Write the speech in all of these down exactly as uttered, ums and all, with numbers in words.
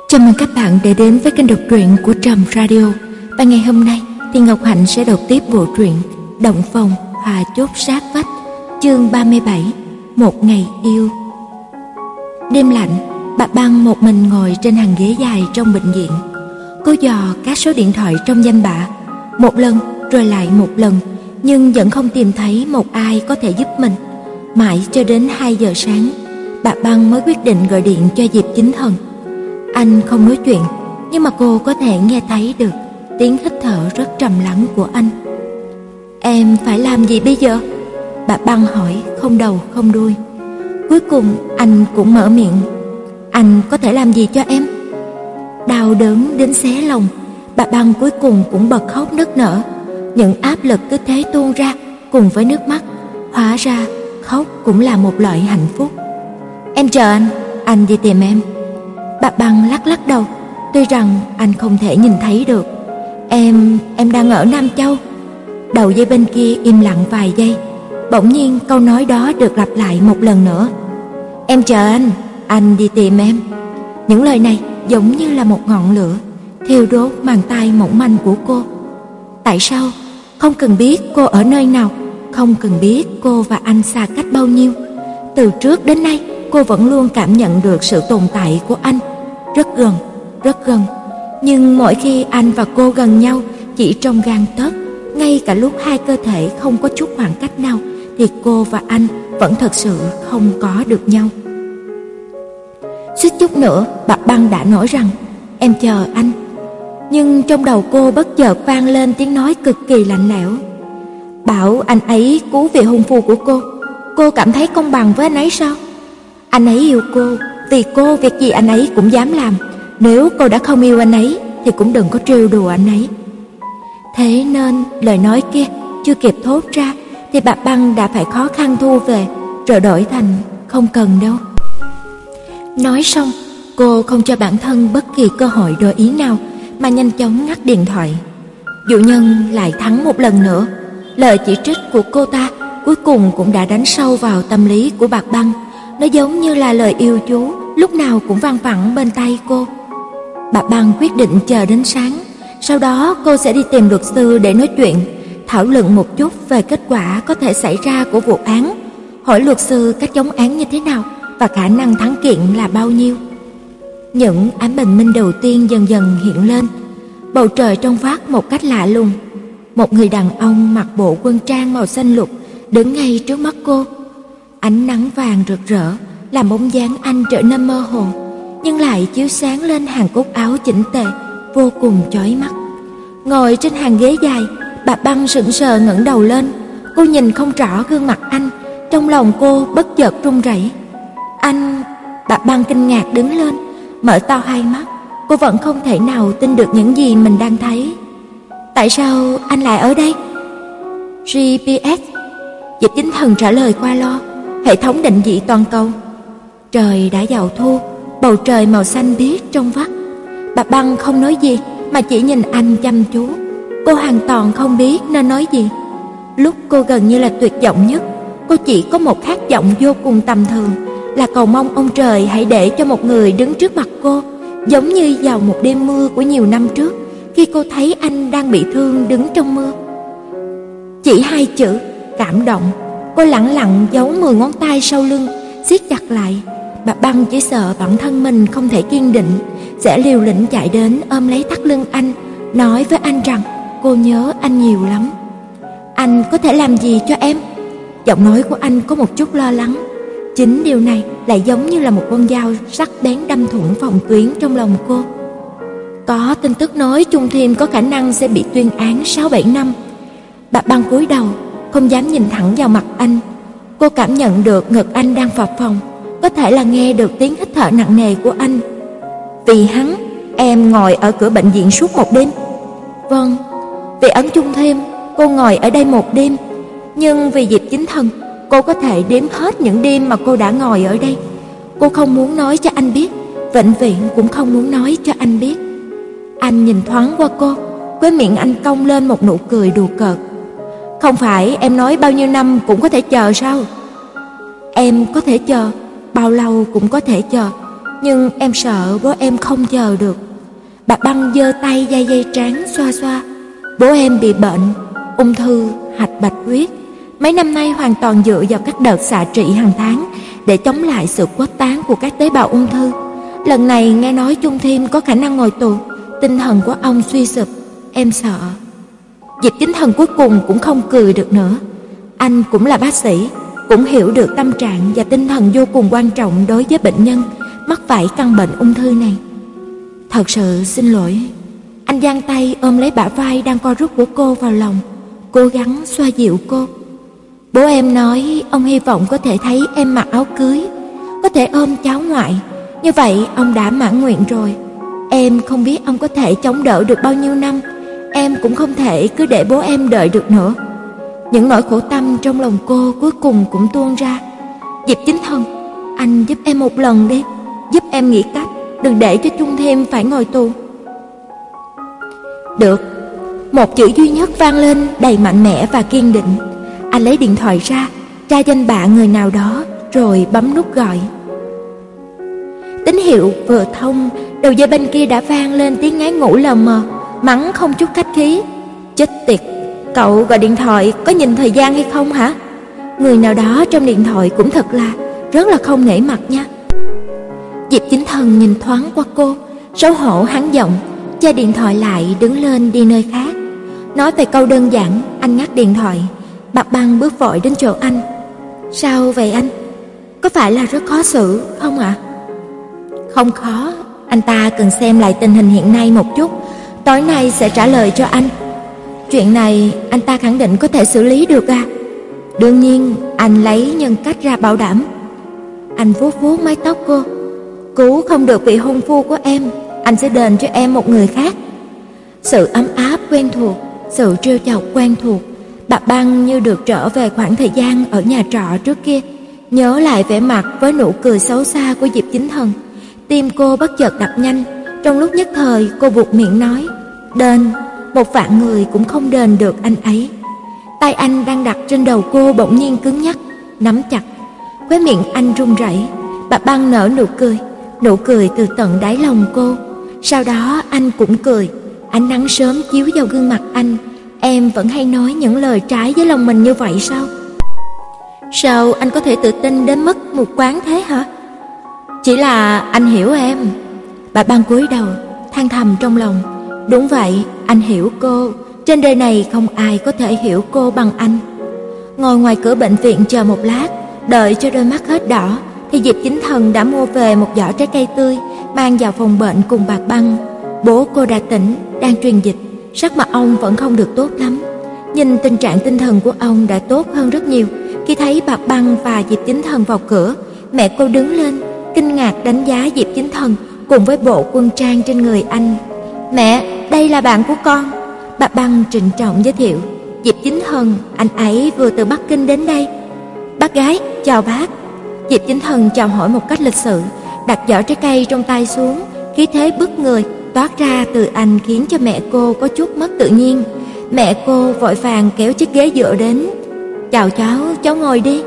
Chào mừng các bạn đã đến với kênh đọc truyện của Trầm Radio. Và ngày hôm nay thì Ngọc Hạnh sẽ đọc tiếp bộ truyện Động Phòng Hòa Chốt Sát Vách, chương ba mươi bảy, Một Ngày Yêu. Đêm lạnh, bà Băng một mình ngồi trên hàng ghế dài trong bệnh viện. Cô dò các số điện thoại trong danh bạ, một lần rồi lại một lần, nhưng vẫn không tìm thấy một ai có thể giúp mình. Mãi cho đến hai giờ sáng, bà Băng mới quyết định gọi điện cho Diệp Chính Thần. Anh không nói chuyện, nhưng mà cô có thể nghe thấy được tiếng hít thở rất trầm lắng của anh. Em phải làm gì bây giờ? Bà Băng hỏi không đầu không đuôi. Cuối cùng anh cũng mở miệng. Anh có thể làm gì cho em? Đau đớn đến xé lòng, bà Băng cuối cùng cũng bật khóc nức nở. Những áp lực cứ thế tuôn ra cùng với nước mắt. Hóa ra khóc cũng là một loại hạnh phúc. Em chờ anh, anh đi tìm em. Bà Băng lắc lắc đầu, tuy rằng anh không thể nhìn thấy được. Em, em đang ở Nam Châu. Đầu dây bên kia im lặng vài giây. Bỗng nhiên câu nói đó được lặp lại một lần nữa. Em chờ anh, anh đi tìm em. Những lời này giống như là một ngọn lửa thiêu đốt màng tay mỏng manh của cô. Tại sao? Không cần biết cô ở nơi nào, không cần biết cô và anh xa cách bao nhiêu. Từ trước đến nay cô vẫn luôn cảm nhận được sự tồn tại của anh, rất gần, rất gần. Nhưng mỗi khi anh và cô gần nhau chỉ trong gang tấc, ngay cả lúc hai cơ thể không có chút khoảng cách nào, thì cô và anh vẫn thật sự không có được nhau. Suýt chút nữa bà Băng đã nói rằng em chờ anh. Nhưng trong đầu cô bất chợt vang lên tiếng nói cực kỳ lạnh lẽo. Bảo anh ấy cứu vị hôn phu của cô, cô cảm thấy công bằng với anh ấy sao? Anh ấy yêu cô, vì cô việc gì anh ấy cũng dám làm. Nếu cô đã không yêu anh ấy thì cũng đừng có trêu đùa anh ấy. Thế nên lời nói kia chưa kịp thốt ra thì bà Băng đã phải khó khăn thu về, rồi đổi thành không cần đâu. Nói xong, cô không cho bản thân bất kỳ cơ hội đổi ý nào mà nhanh chóng ngắt điện thoại. Dụ Nhân lại thắng một lần nữa. Lời chỉ trích của cô ta cuối cùng cũng đã đánh sâu vào tâm lý của bà Băng. Nó giống như là lời yêu chú lúc nào cũng văng vẳng bên tay cô. Bà Băng quyết định chờ đến sáng, sau đó cô sẽ đi tìm luật sư để nói chuyện, thảo luận một chút về kết quả có thể xảy ra của vụ án, hỏi luật sư cách chống án như thế nào và khả năng thắng kiện là bao nhiêu. Những ánh bình minh đầu tiên dần dần hiện lên. Bầu trời trong vắt một cách lạ lùng. Một người đàn ông mặc bộ quân trang màu xanh lục đứng ngay trước mắt cô. Ánh nắng vàng rực rỡ làm bóng dáng anh trở nên mơ hồ, nhưng lại chiếu sáng lên hàng cúc áo chỉnh tề, vô cùng chói mắt. Ngồi trên hàng ghế dài, bà Băng sững sờ ngẩng đầu lên. Cô nhìn không rõ gương mặt anh, trong lòng cô bất chợt run rẩy. Anh... Bà Băng kinh ngạc đứng lên, mở to hai mắt. Cô vẫn không thể nào tin được những gì mình đang thấy. Tại sao anh lại ở đây? giê pê ét. Diệp Chính Thần trả lời qua lo. Hệ thống định vị toàn cầu. Trời đã vào thu, bầu trời màu xanh biếc trong vắt. Bà Băng không nói gì mà chỉ nhìn anh chăm chú. Cô hoàn toàn không biết nên nói gì. Lúc cô gần như là tuyệt vọng nhất, cô chỉ có một khát vọng vô cùng tầm thường, là cầu mong ông trời hãy để cho một người đứng trước mặt cô, giống như vào một đêm mưa của nhiều năm trước, khi cô thấy anh đang bị thương đứng trong mưa. Chỉ hai chữ cảm động. Cô lẳng lặng giấu mười ngón tay sau lưng, siết chặt lại. Bà Băng chỉ sợ bản thân mình không thể kiên định, sẽ liều lĩnh chạy đến ôm lấy thắt lưng anh, nói với anh rằng cô nhớ anh nhiều lắm. Anh có thể làm gì cho em? Giọng nói của anh có một chút lo lắng. Chính điều này lại giống như là một con dao sắc bén đâm thủng phòng tuyến trong lòng cô. Có tin tức nói Trung Thiêm có khả năng sẽ bị tuyên án sáu bảy năm. Bà Băng cúi đầu, không dám nhìn thẳng vào mặt anh. Cô cảm nhận được ngực anh đang phập phồng, có thể là nghe được tiếng hít thở nặng nề của anh. Vì hắn, em ngồi ở cửa bệnh viện suốt một đêm. Vâng, vì ấn Trung Thiêm, cô ngồi ở đây một đêm. Nhưng vì Diệp Chính Thần, cô có thể đếm hết những đêm mà cô đã ngồi ở đây. Cô không muốn nói cho anh biết, vĩnh viễn cũng không muốn nói cho anh biết. Anh nhìn thoáng qua cô, khóe miệng anh cong lên một nụ cười đùa cợt. Không phải em nói bao nhiêu năm cũng có thể chờ sao? Em có thể chờ, bao lâu cũng có thể chờ. nhưng em sợ bố em không chờ được. Bà Băng giơ tay day dây trán xoa xoa. Bố em bị bệnh, ung thư hạch bạch huyết. Mấy năm nay hoàn toàn dựa vào các đợt xạ trị hàng tháng để chống lại sự khuếch tán của các tế bào ung thư. Lần này nghe nói Chung Thiêm có khả năng ngồi tù, tinh thần của ông suy sụp, em sợ. Diệp Chính Thần cuối cùng cũng không cười được nữa. Anh cũng là bác sĩ, cũng hiểu được tâm trạng và tinh thần vô cùng quan trọng đối với bệnh nhân mắc phải căn bệnh ung thư này. Thật sự xin lỗi. Anh giang tay ôm lấy bả vai đang co rút của cô vào lòng, cố gắng xoa dịu cô. Bố em nói ông hy vọng có thể thấy em mặc áo cưới, có thể ôm cháu ngoại. Như vậy ông đã mãn nguyện rồi. Em không biết ông có thể chống đỡ được bao nhiêu năm. Em cũng không thể cứ để bố em đợi được nữa. Những nỗi khổ tâm trong lòng cô cuối cùng cũng tuôn ra. Diệp Chính Thần, anh giúp em một lần đi, giúp em nghĩ cách, đừng để cho Chung Thiêm phải ngồi tù. Được. Một chữ duy nhất vang lên đầy mạnh mẽ và kiên định. Anh lấy điện thoại ra, tra danh bạ người nào đó, rồi bấm nút gọi. Tín hiệu vừa thông, đầu dây bên kia đã vang lên tiếng ngái ngủ lờ mờ, mắng không chút khách khí. Chết tiệt, cậu gọi điện thoại có nhìn thời gian hay không hả? Người nào đó trong điện thoại cũng thật là rất là không nể mặt nha. Diệp Chính Thần nhìn thoáng qua cô, xấu hổ hắn giọng, che điện thoại lại đứng lên đi nơi khác. Nói về câu đơn giản, anh ngắt điện thoại. Bạc Băng bước vội đến chỗ anh. Sao vậy anh? Có phải là rất khó xử không ạ? À? Không khó, anh ta cần xem lại tình hình hiện nay một chút, tối nay sẽ trả lời cho anh. Chuyện này anh ta khẳng định có thể xử lý được à? Đương nhiên, anh lấy nhân cách ra bảo đảm. Anh vuốt vuốt mái tóc cô. Cứu không được vị hôn phu của em, anh sẽ đền cho em một người khác. Sự ấm áp quen thuộc, sự trêu chọc quen thuộc. Bạc Băng như được trở về khoảng thời gian ở nhà trọ trước kia, nhớ lại vẻ mặt với nụ cười xấu xa của Diệp Chính Thần. Tim cô bất chợt đập nhanh. Trong lúc nhất thời cô buột miệng nói, đền, một vạn người cũng không đền được anh ấy. Tay anh đang đặt trên đầu cô bỗng nhiên cứng nhắc, nắm chặt. Khóe miệng anh run rẩy. Bạc Băng nở nụ cười, nụ cười từ tận đáy lòng cô. Sau đó anh cũng cười. Ánh nắng sớm chiếu vào gương mặt anh. Em vẫn hay nói những lời trái với lòng mình như vậy sao? Sao anh có thể tự tin đến mức mù quáng thế hả? Chỉ là anh hiểu em. Bà Băng cúi đầu, than thầm trong lòng. Đúng vậy, anh hiểu cô. Trên đời này không ai có thể hiểu cô bằng anh. Ngồi ngoài cửa bệnh viện chờ một lát, đợi cho đôi mắt hết đỏ, thì Diệp Chính Thần đã mua về một giỏ trái cây tươi, mang vào phòng bệnh cùng Bạc Băng. Bố cô đã tỉnh, đang truyền dịch. Sắc mặt ông vẫn không được tốt lắm. Nhìn tình trạng tinh thần của ông đã tốt hơn rất nhiều. Khi thấy Bạc Băng và Diệp Chính Thần vào cửa, mẹ cô đứng lên, kinh ngạc đánh giá Diệp Chính Thần cùng với bộ quân trang trên người anh. Mẹ, đây là bạn của con. Bạc Băng trịnh trọng giới thiệu. Diệp Chính Thần, anh ấy vừa từ Bắc Kinh đến đây. Bác gái, chào bác. Diệp Chính Thần chào hỏi một cách lịch sự, đặt giỏ trái cây trong tay xuống. Khí thế bức người toát ra từ anh khiến cho mẹ cô có chút mất tự nhiên. Mẹ cô vội vàng kéo chiếc ghế dựa đến. Chào cháu, cháu ngồi đi.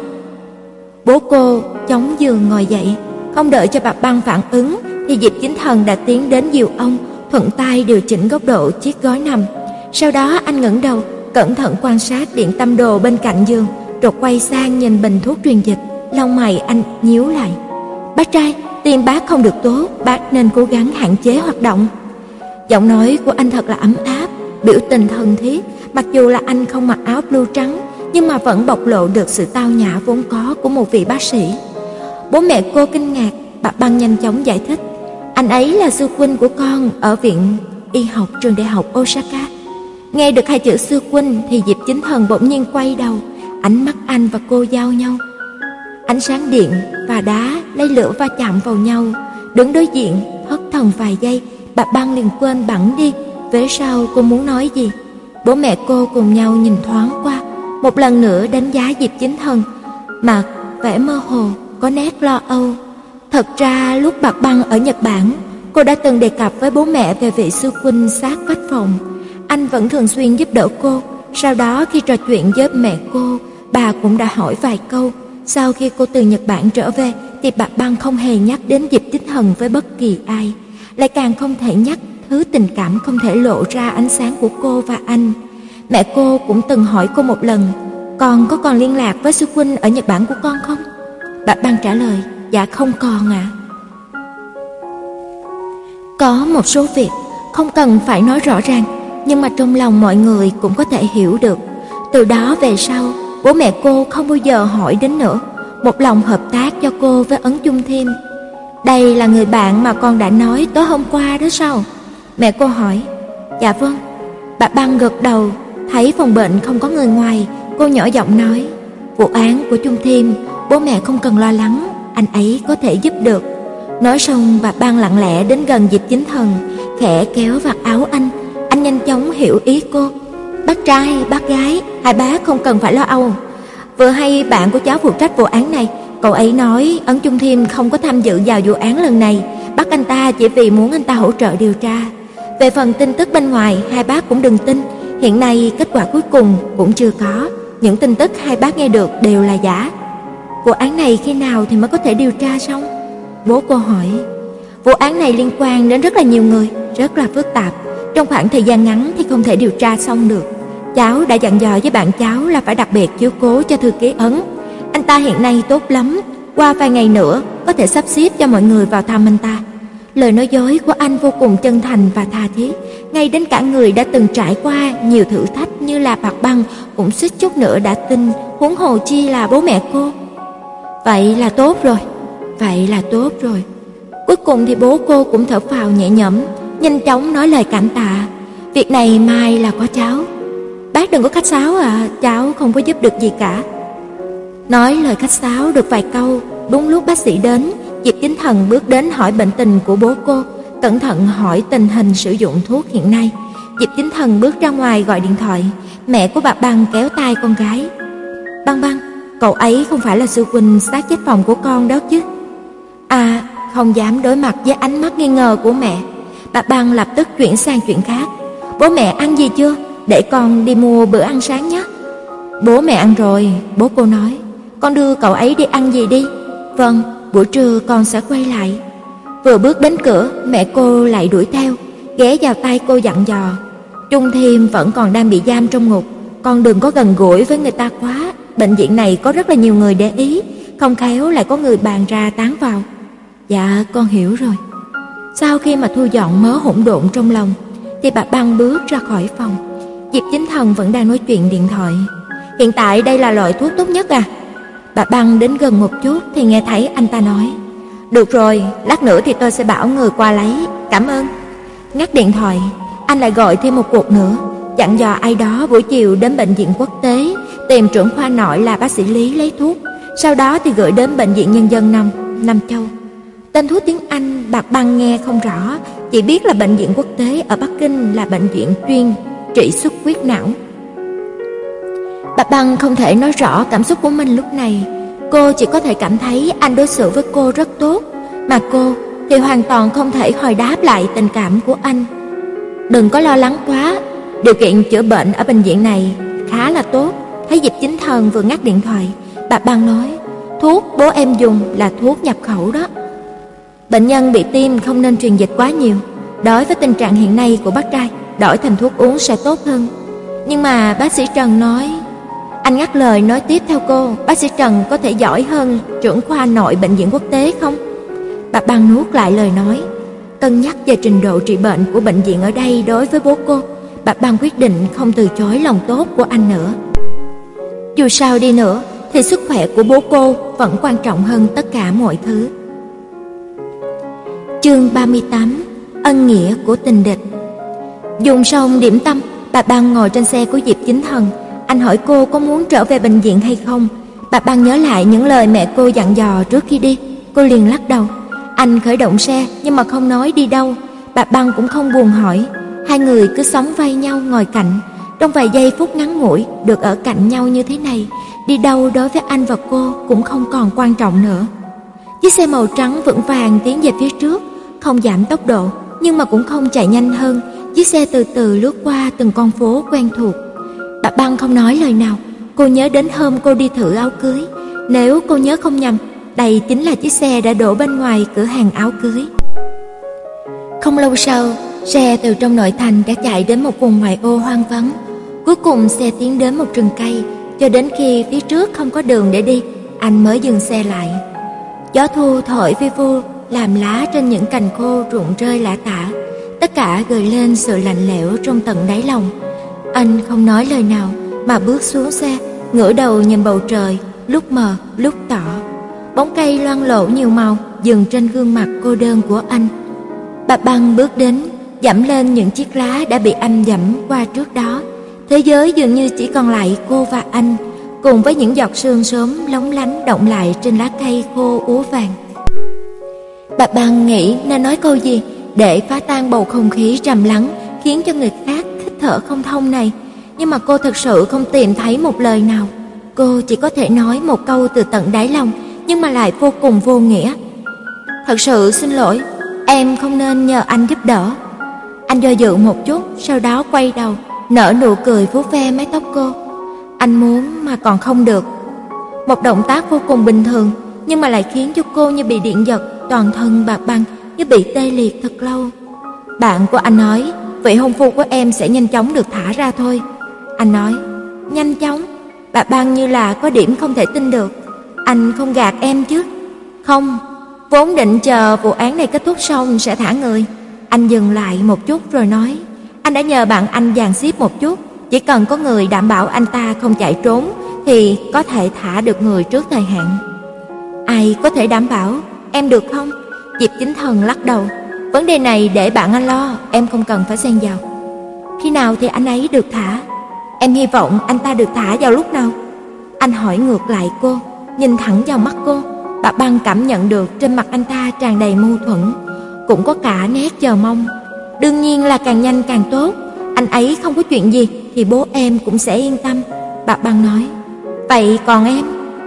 Bố cô chống giường ngồi dậy. Không đợi cho Bạc Băng phản ứng thì Diệp Chính Thần đã tiến đến dìu ông, thuận tay điều chỉnh góc độ chiếc gối nằm. Sau đó anh ngẩng đầu, cẩn thận quan sát điện tâm đồ bên cạnh giường, rồi quay sang nhìn bình thuốc truyền dịch. Lông mày anh nhíu lại. Bác trai, tim bác không được tốt, bác nên cố gắng hạn chế hoạt động. Giọng nói của anh thật là ấm áp, biểu tình thân thiết. Mặc dù là anh không mặc áo blue trắng, nhưng mà vẫn bộc lộ được sự tao nhã vốn có của một vị bác sĩ. Bố mẹ cô kinh ngạc. Bạc Băng nhanh chóng giải thích. Anh ấy là sư huynh của con ở viện y học trường đại học Osaka. Nghe được hai chữ sư huynh thì Diệp Chính Thần bỗng nhiên quay đầu. Ánh mắt anh và cô giao nhau. Ánh sáng điện và đá lấy lửa va chạm vào nhau. Đứng đối diện thất thần vài giây, Bạc Băng liền quên bẵng đi về sau cô muốn nói gì. Bố mẹ cô cùng nhau nhìn thoáng qua, một lần nữa đánh giá Diệp Chính Thần, mặt vẻ mơ hồ, có nét lo âu. Thật ra lúc Bạc Băng ở Nhật Bản, cô đã từng đề cập với bố mẹ về vị sư huynh sát vách phòng. Anh vẫn thường xuyên giúp đỡ cô. Sau đó khi trò chuyện với mẹ cô, bà cũng đã hỏi vài câu. Sau khi cô từ Nhật Bản trở về thì bà Băng không hề nhắc đến Diệp Chính Thần với bất kỳ ai, lại càng không thể nhắc thứ tình cảm không thể lộ ra ánh sáng của cô và anh. Mẹ cô cũng từng hỏi cô một lần, con có còn liên lạc với sư huynh ở Nhật Bản của con không? Bà Băng trả lời, dạ không còn ạ. À. Có một số việc không cần phải nói rõ ràng, nhưng mà trong lòng mọi người cũng có thể hiểu được. Từ đó về sau, bố mẹ cô không bao giờ hỏi đến nữa, một lòng hợp tác cho cô với Ấn Chung Thiêm. Đây là người bạn mà con đã nói tối hôm qua đó sao? Mẹ cô hỏi. Dạ vâng. Bà Băng gật đầu, thấy phòng bệnh không có người ngoài, cô nhỏ giọng nói, vụ án của Chung Thiêm, bố mẹ không cần lo lắng, anh ấy có thể giúp được. Nói xong bà Băng lặng lẽ đến gần Diệp Chính Thần, khẽ kéo vạt áo anh. Anh nhanh chóng hiểu ý cô. Bác trai, bác gái, hai bác không cần phải lo âu. Vừa hay bạn của cháu phụ trách vụ án này, cậu ấy nói Ấn Chung Thiêm không có tham dự vào vụ án lần này, bắt anh ta chỉ vì muốn anh ta hỗ trợ điều tra. Về phần tin tức bên ngoài, hai bác cũng đừng tin, hiện nay kết quả cuối cùng cũng chưa có, những tin tức hai bác nghe được đều là giả. Vụ án này khi nào thì mới có thể điều tra xong? Bố cô hỏi. Vụ án này liên quan đến rất là nhiều người, rất là phức tạp, trong khoảng thời gian ngắn thì không thể điều tra xong được. Cháu đã dặn dò với bạn cháu là phải đặc biệt chiếu cố cho thư ký Ấn. Anh ta hiện nay tốt lắm, qua vài ngày nữa có thể sắp xếp cho mọi người vào thăm anh ta. Lời nói dối của anh vô cùng chân thành và tha thiết, ngay đến cả người đã từng trải qua nhiều thử thách như là Bạc Băng cũng suýt chút nữa đã tin, huống hồ chi là bố mẹ cô. Vậy là tốt rồi, vậy là tốt rồi. Cuối cùng thì bố cô cũng thở phào nhẹ nhõm, nhanh chóng nói lời cảm tạ. Việc này mai là có cháu. Bác đừng có khách sáo à, cháu không có giúp được gì cả. Nói lời khách sáo được vài câu, đúng lúc bác sĩ đến, Diệp Chính Thần bước đến hỏi bệnh tình của bố cô, cẩn thận hỏi tình hình sử dụng thuốc hiện nay. Diệp Chính Thần bước ra ngoài gọi điện thoại, mẹ của bà Băng kéo tay con gái. Băng Băng, cậu ấy không phải là sư huynh sát chết phòng của con đó chứ? À, không dám đối mặt với ánh mắt nghi ngờ của mẹ. Bà Băng lập tức chuyển sang chuyện khác. Bố mẹ ăn gì chưa? Để con đi mua bữa ăn sáng nhé. Bố mẹ ăn rồi, bố cô nói. Con đưa cậu ấy đi ăn gì đi. Vâng, buổi trưa con sẽ quay lại. Vừa bước đến cửa, mẹ cô lại đuổi theo, ghé vào tay cô dặn dò. Chung Thiêm vẫn còn đang bị giam trong ngục, con đừng có gần gũi với người ta quá. Bệnh viện này có rất là nhiều người để ý, không khéo lại có người bàn ra tán vào. Dạ, con hiểu rồi. Sau khi mà thu dọn mớ hỗn độn trong lòng, thì bà Băng bước ra khỏi phòng. Diệp Chính Thần vẫn đang nói chuyện điện thoại. Hiện tại đây là loại thuốc tốt nhất à? Bà Băng đến gần một chút thì nghe thấy anh ta nói. Được rồi, lát nữa thì tôi sẽ bảo người qua lấy, cảm ơn. Ngắt điện thoại, anh lại gọi thêm một cuộc nữa, dặn dò ai đó buổi chiều đến bệnh viện quốc tế tìm trưởng khoa nội là bác sĩ Lý lấy thuốc, sau đó thì gửi đến bệnh viện nhân dân Nam Nam Châu. Tên thuốc tiếng Anh bà Băng nghe không rõ, chỉ biết là bệnh viện quốc tế ở Bắc Kinh là bệnh viện chuyên trị xuất huyết não. Bà Băng không thể nói rõ cảm xúc của mình lúc này, cô chỉ có thể cảm thấy anh đối xử với cô rất tốt, mà cô thì hoàn toàn không thể hồi đáp lại tình cảm của anh. Đừng có lo lắng quá, điều kiện chữa bệnh ở bệnh viện này khá là tốt. Thấy Diệp Chính Thần vừa ngắt điện thoại, bà Băng nói, thuốc bố em dùng là thuốc nhập khẩu đó. Bệnh nhân bị tim không nên truyền dịch quá nhiều. Đối với tình trạng hiện nay của bác trai, đổi thành thuốc uống sẽ tốt hơn. Nhưng mà bác sĩ Trần nói... Anh ngắt lời nói tiếp theo cô, bác sĩ Trần có thể giỏi hơn trưởng khoa nội bệnh viện quốc tế không? Bà Băng nuốt lại lời nói. Cân nhắc về trình độ trị bệnh của bệnh viện ở đây đối với bố cô, bà Băng quyết định không từ chối lòng tốt của anh nữa. Dù sao đi nữa thì sức khỏe của bố cô vẫn quan trọng hơn tất cả mọi thứ. Chương ba mươi tám. Ân nghĩa của tình địch. Dùng xong điểm tâm, bà Băng ngồi trên xe của Diệp Chính Thần. Anh hỏi cô có muốn trở về bệnh viện hay không. Bà Băng nhớ lại những lời mẹ cô dặn dò trước khi đi, cô liền lắc đầu. Anh khởi động xe nhưng mà không nói đi đâu. Bà Băng cũng không buồn hỏi. Hai người cứ sóng vai nhau ngồi cạnh. Trong vài giây phút ngắn ngủi được ở cạnh nhau như thế này, đi đâu đối với anh và cô cũng không còn quan trọng nữa. Chiếc xe màu trắng vững vàng tiến về phía trước, không giảm tốc độ nhưng mà cũng không chạy nhanh hơn. Chiếc xe từ từ lướt qua từng con phố quen thuộc. Bà Băng không nói lời nào. Cô nhớ đến hôm cô đi thử áo cưới. Nếu cô nhớ không nhầm, đây chính là chiếc xe đã đổ bên ngoài cửa hàng áo cưới. Không lâu sau, xe từ trong nội thành đã chạy đến một vùng ngoại ô hoang vắng. Cuối cùng xe tiến đến một rừng cây, cho đến khi phía trước không có đường để đi, anh mới dừng xe lại. Gió thu thổi vi vu, làm lá trên những cành khô rụng rơi lả tả, tất cả gợi lên sự lạnh lẽo trong tận đáy lòng. Anh không nói lời nào mà bước xuống xe, ngửa đầu nhìn bầu trời, lúc mờ lúc tỏ. Bóng cây loang lổ nhiều màu dừng trên gương mặt cô đơn của anh. Bà Băng bước đến, dẫm lên những chiếc lá đã bị anh dẫm qua trước đó. Thế giới dường như chỉ còn lại cô và anh, cùng với những giọt sương sớm lóng lánh động lại trên lá cây khô úa vàng. Bà Băng nghĩ nên nói câu gì để phá tan bầu không khí trầm lắng khiến cho người khác hít thở không thông này, nhưng mà cô thực sự không tìm thấy một lời nào. Cô chỉ có thể nói một câu từ tận đáy lòng, nhưng mà lại vô cùng vô nghĩa. Thật sự xin lỗi, em không nên nhờ anh giúp đỡ. Anh do dự một chút, sau đó quay đầu, nở nụ cười vuốt ve mái tóc cô. Anh muốn mà còn không được. Một động tác vô cùng bình thường, nhưng mà lại khiến cho cô như bị điện giật, toàn thân bạt băng, như bị tê liệt thật lâu. Bạn của anh nói, vị hôn phu của em sẽ nhanh chóng được thả ra thôi. Anh nói, nhanh chóng? Bà Băng như là có điểm không thể tin được. Anh không gạt em chứ? Không, vốn định chờ vụ án này kết thúc xong sẽ thả người. Anh dừng lại một chút rồi nói, anh đã nhờ bạn anh dàn xếp một chút, chỉ cần có người đảm bảo anh ta không chạy trốn thì có thể thả được người trước thời hạn. Ai có thể đảm bảo, em được không? Diệp Chính Thần lắc đầu, vấn đề này để bạn anh lo, em không cần phải xen vào. Khi nào thì anh ấy được thả? Em hy vọng anh ta được thả vào lúc nào? Anh hỏi ngược lại cô, nhìn thẳng vào mắt cô. Bà Băng cảm nhận được trên mặt anh ta tràn đầy mâu thuẫn, cũng có cả nét chờ mong. Đương nhiên là càng nhanh càng tốt, anh ấy không có chuyện gì thì bố em cũng sẽ yên tâm. Bà Băng nói, vậy còn em?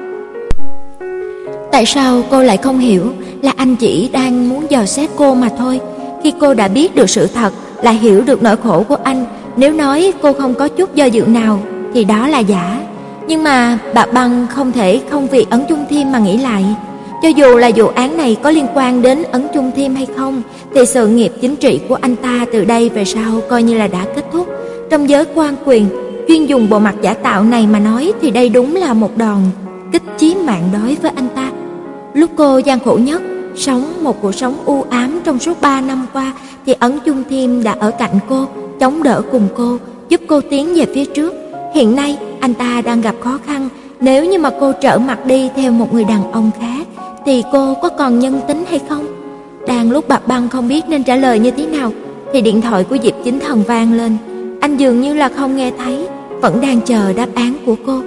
Tại sao cô lại không hiểu là anh chỉ đang muốn dò xét cô mà thôi? Khi cô đã biết được sự thật, là hiểu được nỗi khổ của anh, nếu nói cô không có chút do dự nào thì đó là giả. Nhưng mà bà Băng không thể không vì Ấn Chung Thiêm mà nghĩ lại. Cho dù là vụ án này có liên quan đến Ấn Chung Thiêm hay không, thì sự nghiệp chính trị của anh ta từ đây về sau coi như là đã kết thúc. Trong giới quan quyền, chuyên dùng bộ mặt giả tạo này mà nói thì đây đúng là một đòn kích chí mạng đối với anh ta. Lúc cô gian khổ nhất, sống một cuộc sống u ám trong suốt ba năm qua, thì Ấn Chung Thiêm đã ở cạnh cô, chống đỡ cùng cô, giúp cô tiến về phía trước. Hiện nay, anh ta đang gặp khó khăn, nếu như mà cô trở mặt đi theo một người đàn ông khác, thì cô có còn nhân tính hay không? Đang lúc bà Băng không biết nên trả lời như thế nào, thì điện thoại của Diệp Chính Thần vang lên. Anh dường như là không nghe thấy, vẫn đang chờ đáp án của cô.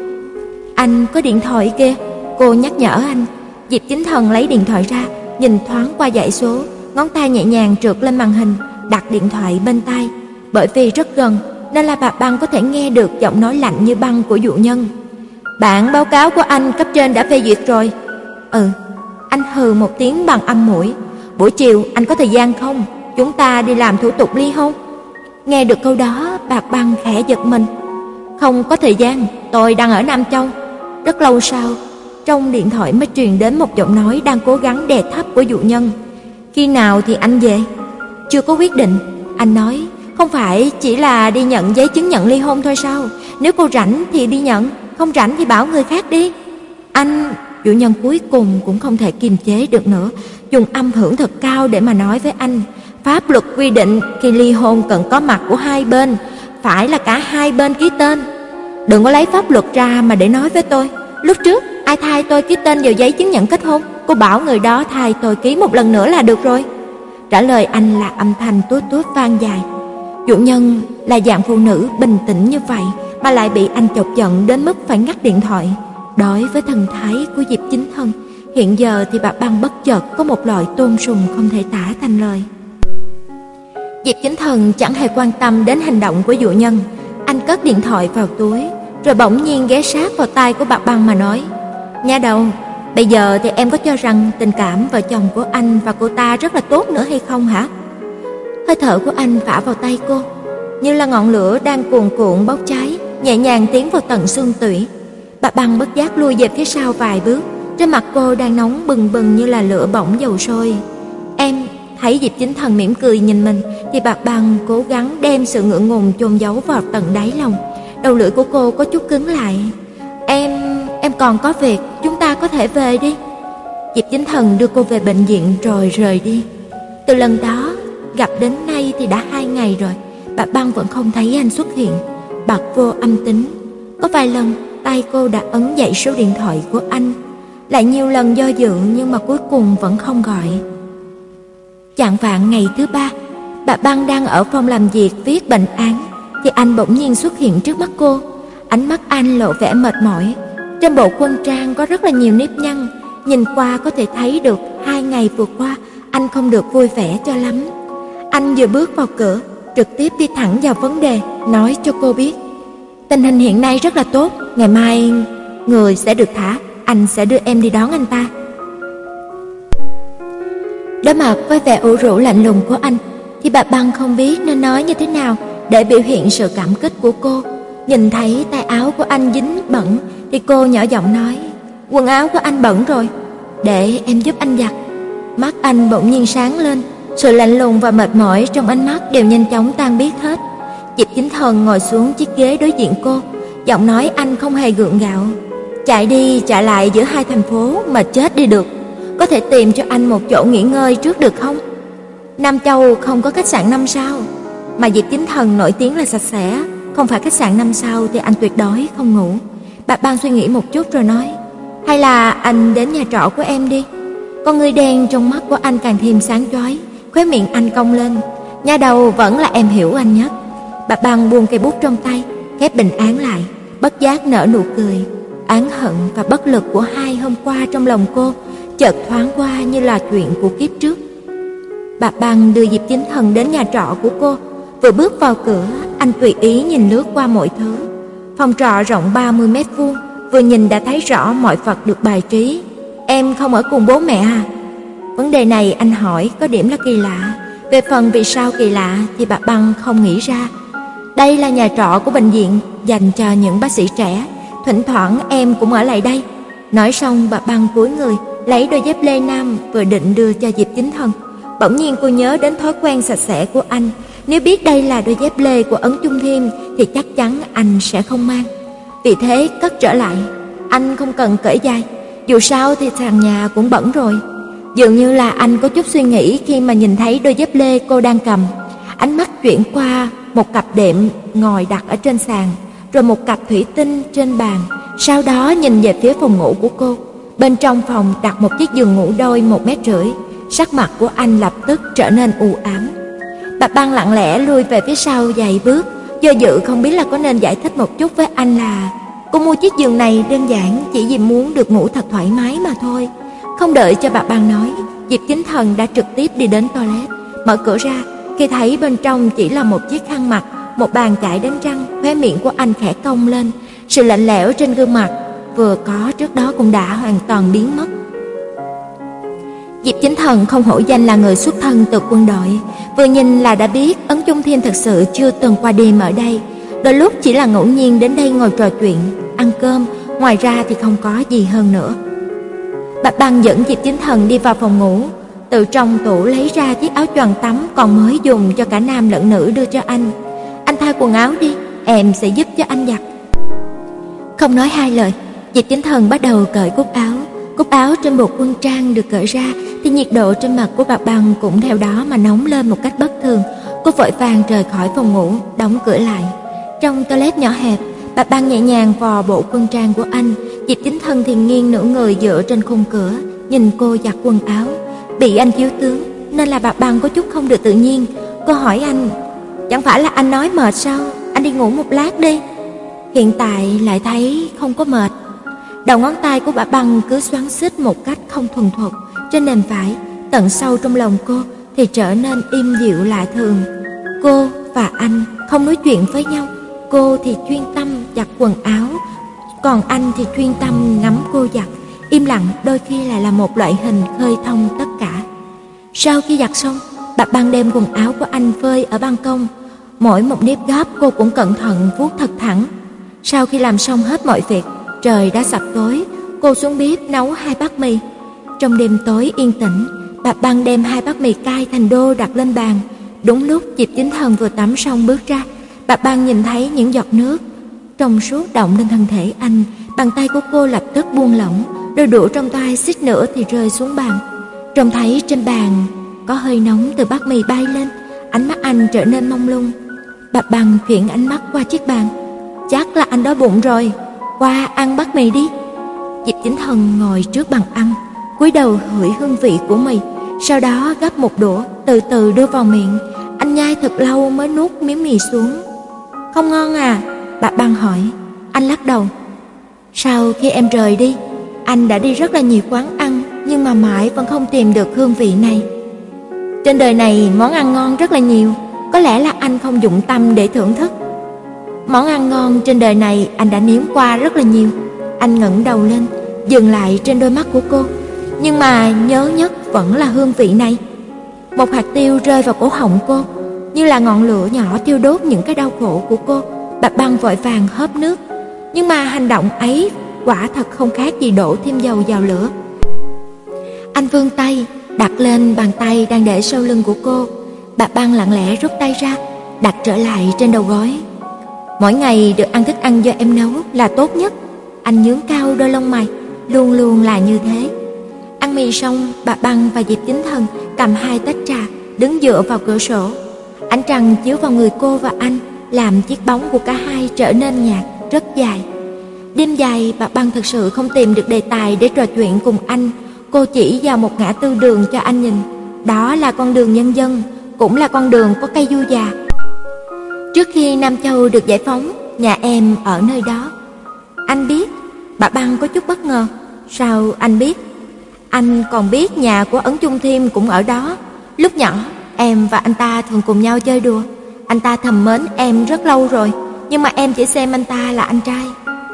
Anh có điện thoại kia, cô nhắc nhở anh. Diệp Chính Thần lấy điện thoại ra, nhìn thoáng qua dãy số, ngón tay nhẹ nhàng trượt lên màn hình, đặt điện thoại bên tai. Bởi vì rất gần nên là bà Băng có thể nghe được giọng nói lạnh như băng của dụ nhân. Bản báo cáo của anh cấp trên đã phê duyệt rồi. Ừ. Anh hừ một tiếng bằng âm mũi. Buổi chiều anh có thời gian không? Chúng ta đi làm thủ tục ly hôn. Nghe được câu đó, bà Băng khẽ giật mình. Không có thời gian, tôi đang ở Nam Châu. Rất lâu sau, trong điện thoại mới truyền đến một giọng nói đang cố gắng đè thấp của dụ nhân. Khi nào thì anh về? Chưa có quyết định. Anh nói, không phải chỉ là đi nhận giấy chứng nhận ly hôn thôi sao? Nếu cô rảnh thì đi nhận, không rảnh thì bảo người khác đi. Anh... Dụ nhân cuối cùng cũng không thể kiềm chế được nữa, dùng âm hưởng thật cao để mà nói với anh. Pháp luật quy định khi ly hôn cần có mặt của hai bên, phải là cả hai bên ký tên. Đừng có lấy pháp luật ra mà để nói với tôi. Lúc trước ai thay tôi ký tên vào giấy chứng nhận kết hôn? Cô bảo người đó thay tôi ký một lần nữa là được rồi. Trả lời anh là âm thanh tuốt tuốt vang dài. Dụ nhân là dạng phụ nữ bình tĩnh như vậy mà lại bị anh chọc giận đến mức phải ngắt điện thoại. Đối với thần thái của Diệp Chính Thần, hiện giờ thì bà Băng bất chợt có một loại tôn sùng không thể tả thành lời. Diệp Chính Thần chẳng hề quan tâm đến hành động của dụ nhân. Anh cất điện thoại vào túi, rồi bỗng nhiên ghé sát vào tai của bà Băng mà nói: Nha đầu, bây giờ thì em có cho rằng tình cảm vợ chồng của anh và cô ta rất là tốt nữa hay không hả? Hơi thở của anh phả vào tay cô, như là ngọn lửa đang cuồn cuộn bốc cháy, nhẹ nhàng tiến vào tận xương tủy. Bà Băng bất giác lui về phía sau vài bước, trên mặt cô đang nóng bừng bừng như là lửa bỏng dầu sôi. Em thấy Diệp Chính Thần mỉm cười nhìn mình thì Bạc Băng cố gắng đem sự ngượng ngùng chôn giấu vào tận đáy lòng. Đầu lưỡi của cô có chút cứng lại. Em, em còn có việc, chúng ta có thể về đi. Diệp Chính Thần đưa cô về bệnh viện rồi rời đi. Từ lần đó gặp đến nay thì đã hai ngày rồi, Bạc Băng vẫn không thấy anh xuất hiện. Bạc vô âm tính. Có vài lần tay cô đã ấn dậy số điện thoại của anh, lại nhiều lần do dự nhưng mà cuối cùng vẫn không gọi. Chạng vạng ngày thứ ba, Bạc Băng đang ở phòng làm việc viết bệnh án thì anh bỗng nhiên xuất hiện trước mắt cô. Ánh mắt anh lộ vẻ mệt mỏi. Trên bộ quân trang có rất là nhiều nếp nhăn, nhìn qua có thể thấy được hai ngày vừa qua anh không được vui vẻ cho lắm. Anh vừa bước vào cửa, trực tiếp đi thẳng vào vấn đề, nói cho cô biết tình hình hiện nay rất là tốt, ngày mai người sẽ được thả, anh sẽ đưa em đi đón anh ta. Đối mặt với vẻ ủ rũ lạnh lùng của anh thì Bạc Băng không biết nên nói như thế nào để biểu hiện sự cảm kích của cô. Nhìn thấy tay áo của anh dính bẩn thì cô nhỏ giọng nói, quần áo của anh bẩn rồi, để em giúp anh giặt. Mắt anh bỗng nhiên sáng lên, sự lạnh lùng và mệt mỏi trong ánh mắt đều nhanh chóng tan biến hết. Diệp Chính Thần ngồi xuống chiếc ghế đối diện cô, giọng nói anh không hề gượng gạo. Chạy đi chạy lại giữa hai thành phố mà chết đi được, có thể tìm cho anh một chỗ nghỉ ngơi trước được không? Nam Châu không có khách sạn năm sao, mà Diệp Chính Thần nổi tiếng là sạch sẽ, không phải khách sạn năm sao thì anh tuyệt đối không ngủ. Bạc Băng suy nghĩ một chút rồi nói, hay là anh đến nhà trọ của em đi. Con người đen trong mắt của anh càng thêm sáng chói, khóe miệng anh cong lên. Nhà đầu vẫn là em hiểu anh nhất. Bạc Băng buông cây bút trong tay, khép bình án lại, bất giác nở nụ cười. Oán hận và bất lực của hai hôm qua trong lòng cô chợt thoáng qua như là chuyện của kiếp trước. Bạc Băng đưa Diệp Chính Thần đến nhà trọ của cô. Vừa bước vào cửa, anh tùy ý nhìn lướt qua mọi thứ. Phòng trọ rộng ba mươi mét vuông, vừa nhìn đã thấy rõ mọi vật được bài trí. Em không ở cùng bố mẹ à? Vấn đề này anh hỏi có điểm là kỳ lạ. Về phần vì sao kỳ lạ thì Bạc Băng không nghĩ ra. Đây là nhà trọ của bệnh viện dành cho những bác sĩ trẻ, thỉnh thoảng em cũng ở lại đây. Nói xong Bạc Băng cúi người lấy đôi dép lê nam vừa định đưa cho Diệp Chính Thần. Bỗng nhiên cô nhớ đến thói quen sạch sẽ của anh, nếu biết đây là đôi dép lê của Ấn Chung Thiêm thì chắc chắn anh sẽ không mang. Vì thế cất trở lại. Anh không cần cởi giày, dù sao thì sàn nhà cũng bẩn rồi. Dường như là anh có chút suy nghĩ khi mà nhìn thấy đôi dép lê cô đang cầm. Ánh mắt chuyển qua một cặp đệm ngồi đặt ở trên sàn, rồi một cặp thủy tinh trên bàn. Sau đó nhìn về phía phòng ngủ của cô. Bên trong phòng đặt một chiếc giường ngủ đôi một mét rưỡi. Sắc mặt của anh lập tức trở nên u ám. Bạc Băng lặng lẽ lui về phía sau vài bước, do dự không biết là có nên giải thích một chút với anh là cô mua chiếc giường này đơn giản chỉ vì muốn được ngủ thật thoải mái mà thôi. Không đợi cho Bạc Băng nói, Diệp Chính Thần đã trực tiếp đi đến toilet, mở cửa ra. Khi thấy bên trong chỉ là một chiếc khăn mặt, một bàn chải đánh răng, khóe miệng của anh khẽ cong lên. Sự lạnh lẽo trên gương mặt vừa có trước đó cũng đã hoàn toàn biến mất. Diệp Chính Thần không hổ danh là người xuất thân từ quân đội, vừa nhìn là đã biết Ấn Chung Thiên thực sự chưa từng qua đêm ở đây. Đôi lúc chỉ là ngẫu nhiên đến đây ngồi trò chuyện, ăn cơm, ngoài ra thì không có gì hơn nữa. Bạc Băng dẫn Diệp Chính Thần đi vào phòng ngủ, từ trong tủ lấy ra chiếc áo choàng tắm còn mới dùng cho cả nam lẫn nữ đưa cho anh. Anh thay quần áo đi, em sẽ giúp cho anh giặt. Không nói hai lời, Diệp Chính Thần bắt đầu cởi cúc áo. Cúc áo trên bộ quân trang được cởi ra thì nhiệt độ trên mặt của Bạc Băng cũng theo đó mà nóng lên một cách bất thường. Cô vội vàng rời khỏi phòng ngủ, đóng cửa lại. Trong toilet nhỏ hẹp, Bạc Băng nhẹ nhàng vò bộ quân trang của anh. Diệp Chính Thần thì nghiêng nửa người dựa trên khung cửa, nhìn cô giặt quần áo. Bị anh chiếu tướng nên là Bạc Băng có chút không được tự nhiên. Cô hỏi anh, chẳng phải là anh nói mệt sao? Anh đi ngủ một lát đi. Hiện tại lại thấy không có mệt. Đầu ngón tay của Bạc Băng cứ xoắn xít một cách không thuần thục trên nền vải. Tận sâu trong lòng cô thì trở nên im dịu lạ thường. Cô và anh không nói chuyện với nhau. Cô thì chuyên tâm giặt quần áo, còn anh thì chuyên tâm ngắm cô giặt. Im lặng đôi khi lại là một loại hình khơi thông tất cả. Sau khi giặt xong, Bạc Băng đem quần áo của anh phơi ở ban công. Mỗi một nếp gấp cô cũng cẩn thận vuốt thật thẳng. Sau khi làm xong hết mọi việc, trời đã sập tối. cô xuống bếp nấu hai bát mì. Trong đêm tối yên tĩnh, bà Băng đem hai bát mì cay thành đô đặt lên bàn. Đúng lúc Diệp Chính Thần vừa tắm xong bước ra, bà Băng nhìn thấy những giọt nước trong suốt đọng lên thân thể anh. Bàn tay của cô lập tức buông lỏng, đôi đũa trong tay xích nữa thì rơi xuống bàn. Trông thấy trên bàn có hơi nóng từ bát mì bay lên, ánh mắt anh trở nên mông lung. Bà Băng chuyển ánh mắt qua chiếc bàn. Chắc là anh đói bụng rồi, qua ăn bát mì đi. Diệp Chính Thần ngồi trước bàn ăn, cúi đầu hửi hương vị của mì, sau đó gắp một đũa từ từ đưa vào miệng. Anh nhai thật lâu mới nuốt miếng mì xuống. Không ngon à? Bà Băng hỏi. Anh lắc đầu. Sau khi em rời đi, anh đã đi rất là nhiều quán ăn, nhưng mà mãi vẫn không tìm được hương vị này. Trên đời này món ăn ngon rất là nhiều, có lẽ là anh không dụng tâm để thưởng thức. Món ăn ngon trên đời này anh đã nếm qua rất là nhiều. Anh ngẩng đầu lên, dừng lại trên đôi mắt của cô. Nhưng mà nhớ nhất vẫn là hương vị này. Một hạt tiêu rơi vào cổ họng cô, như là ngọn lửa nhỏ thiêu đốt những cái đau khổ của cô. Bà Băng vội vàng hớp nước, nhưng mà hành động ấy quả thật không khác gì đổ thêm dầu vào lửa. Anh vươn tay đặt lên bàn tay đang để sau lưng của cô. Bà Băng lặng lẽ rút tay ra, đặt trở lại trên đầu gối. Mỗi ngày được ăn thức ăn do em nấu là tốt nhất. Anh nhướng cao đôi lông mày, luôn luôn là như thế. Ăn mì xong, bà Băng và Diệp Chính Thần cầm hai tách trà, đứng dựa vào cửa sổ. Ánh trăng chiếu vào người cô và anh, làm chiếc bóng của cả hai trở nên nhạt, rất dài. Đêm dài, bà Băng thực sự không tìm được đề tài để trò chuyện cùng anh. Cô chỉ vào một ngã tư đường cho anh nhìn. Đó là con đường nhân dân, cũng là con đường có cây du già. Trước khi Nam Châu được giải phóng, nhà em ở nơi đó. Anh biết? Bà Băng có chút bất ngờ. Sao anh biết? Anh còn biết nhà của Ấn Chung Thiêm cũng ở đó. Lúc nhỏ, em và anh ta thường cùng nhau chơi đùa. Anh ta thầm mến em rất lâu rồi, nhưng mà em chỉ xem anh ta là anh trai.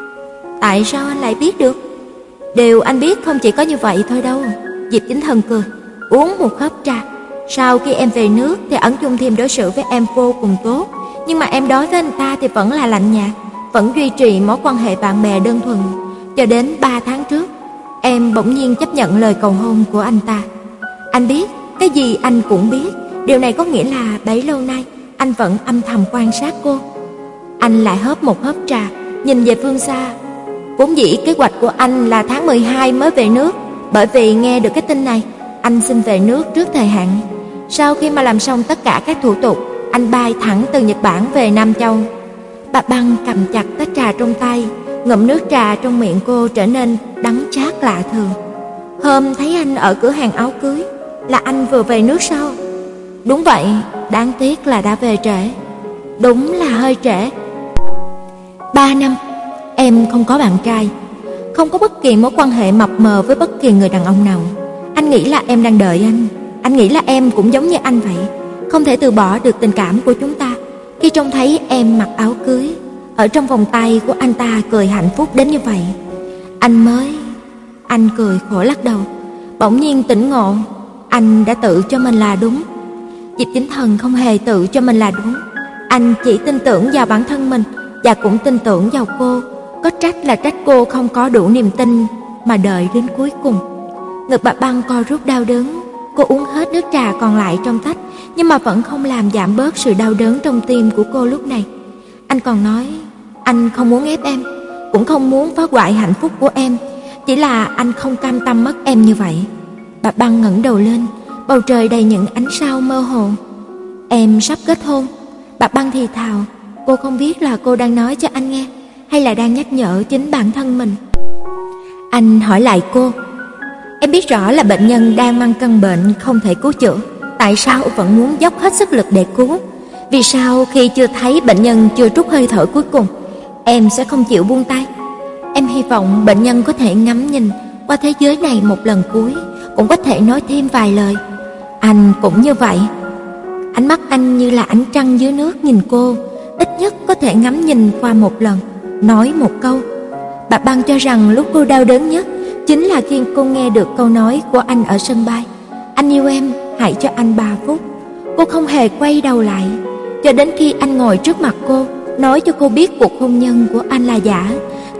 Tại sao anh lại biết được? Điều anh biết không chỉ có như vậy thôi đâu. Diệp Chính Thần cười, uống một hớp trà. Sau khi em về nước thì Ấn Chung Thiêm đối xử với em vô cùng tốt, nhưng mà em đối với anh ta thì vẫn là lạnh nhạt, vẫn duy trì mối quan hệ bạn bè đơn thuần. Cho đến ba tháng trước, em bỗng nhiên chấp nhận lời cầu hôn của anh ta. Anh biết, cái gì anh cũng biết. Điều này có nghĩa là bấy lâu nay anh vẫn âm thầm quan sát cô. Anh lại hớp một hớp trà, nhìn về phương xa. Vốn dĩ kế hoạch của anh là tháng mười hai mới về nước. Bởi vì nghe được cái tin này, anh xin về nước trước thời hạn. Sau khi mà làm xong tất cả các thủ tục, anh bay thẳng từ Nhật Bản về Nam Châu. Bà Băng cầm chặt tách trà trong tay, ngụm nước trà trong miệng cô trở nên đắng chát lạ thường. Hôm thấy anh ở cửa hàng áo cưới, là anh vừa về nước sao? Đúng vậy, đáng tiếc là đã về trễ. Đúng là hơi trễ. Ba năm, em không có bạn trai, không có bất kỳ mối quan hệ mập mờ với bất kỳ người đàn ông nào. Anh nghĩ là em đang đợi anh. Anh nghĩ là em cũng giống như anh vậy, không thể từ bỏ được tình cảm của chúng ta. Khi trông thấy em mặc áo cưới, ở trong vòng tay của anh ta cười hạnh phúc đến như vậy, anh mới... Anh cười khổ lắc đầu, bỗng nhiên tỉnh ngộ. Anh đã tự cho mình là đúng. Diệp Chính Thần không hề tự cho mình là đúng. Anh chỉ tin tưởng vào bản thân mình, và cũng tin tưởng vào cô. Có trách là trách cô không có đủ niềm tin mà đợi đến cuối cùng. Ngực bà Băng co rút đau đớn. Cô uống hết nước trà còn lại trong tách, nhưng mà vẫn không làm giảm bớt sự đau đớn trong tim của cô lúc này. Anh còn nói, anh không muốn ép em, cũng không muốn phá hoại hạnh phúc của em, chỉ là anh không cam tâm mất em như vậy. Bà Băng ngẩng đầu lên, bầu trời đầy những ánh sao mơ hồ. Em sắp kết hôn. Bà Băng thì thào. Cô không biết là cô đang nói cho anh nghe, hay là đang nhắc nhở chính bản thân mình. Anh hỏi lại cô, em biết rõ là bệnh nhân đang mang căn bệnh không thể cứu chữa, tại sao vẫn muốn dốc hết sức lực để cứu? Vì sao khi chưa thấy bệnh nhân chưa trút hơi thở cuối cùng, em sẽ không chịu buông tay? Em hy vọng bệnh nhân có thể ngắm nhìn qua thế giới này một lần cuối, cũng có thể nói thêm vài lời. Anh cũng như vậy. Ánh mắt anh như là ánh trăng dưới nước nhìn cô, ít nhất có thể ngắm nhìn qua một lần, nói một câu. Bà Băng cho rằng lúc cô đau đớn nhất chính là khi cô nghe được câu nói của anh ở sân bay. Anh yêu em, hãy cho anh ba phút. Cô không hề quay đầu lại, cho đến khi anh ngồi trước mặt cô, nói cho cô biết cuộc hôn nhân của anh là giả. Tất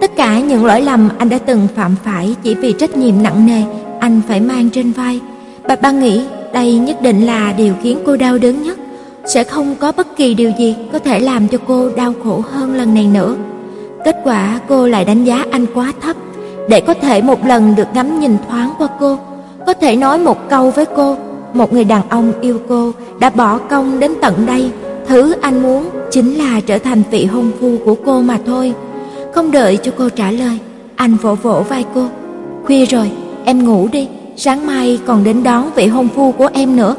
Tất cả những lỗi lầm anh đã từng phạm phải chỉ vì trách nhiệm nặng nề anh phải mang trên vai. Bà Băng nghĩ đây nhất định là điều khiến cô đau đớn nhất. Sẽ không có bất kỳ điều gì có thể làm cho cô đau khổ hơn lần này nữa. Kết quả cô lại đánh giá anh quá thấp. Để có thể một lần được ngắm nhìn thoáng qua cô, có thể nói một câu với cô, một người đàn ông yêu cô đã bỏ công đến tận đây. Thứ anh muốn chính là trở thành vị hôn phu của cô mà thôi. Không đợi cho cô trả lời, anh vỗ vỗ vai cô. Khuya rồi, em ngủ đi, sáng mai còn đến đón vị hôn phu của em nữa.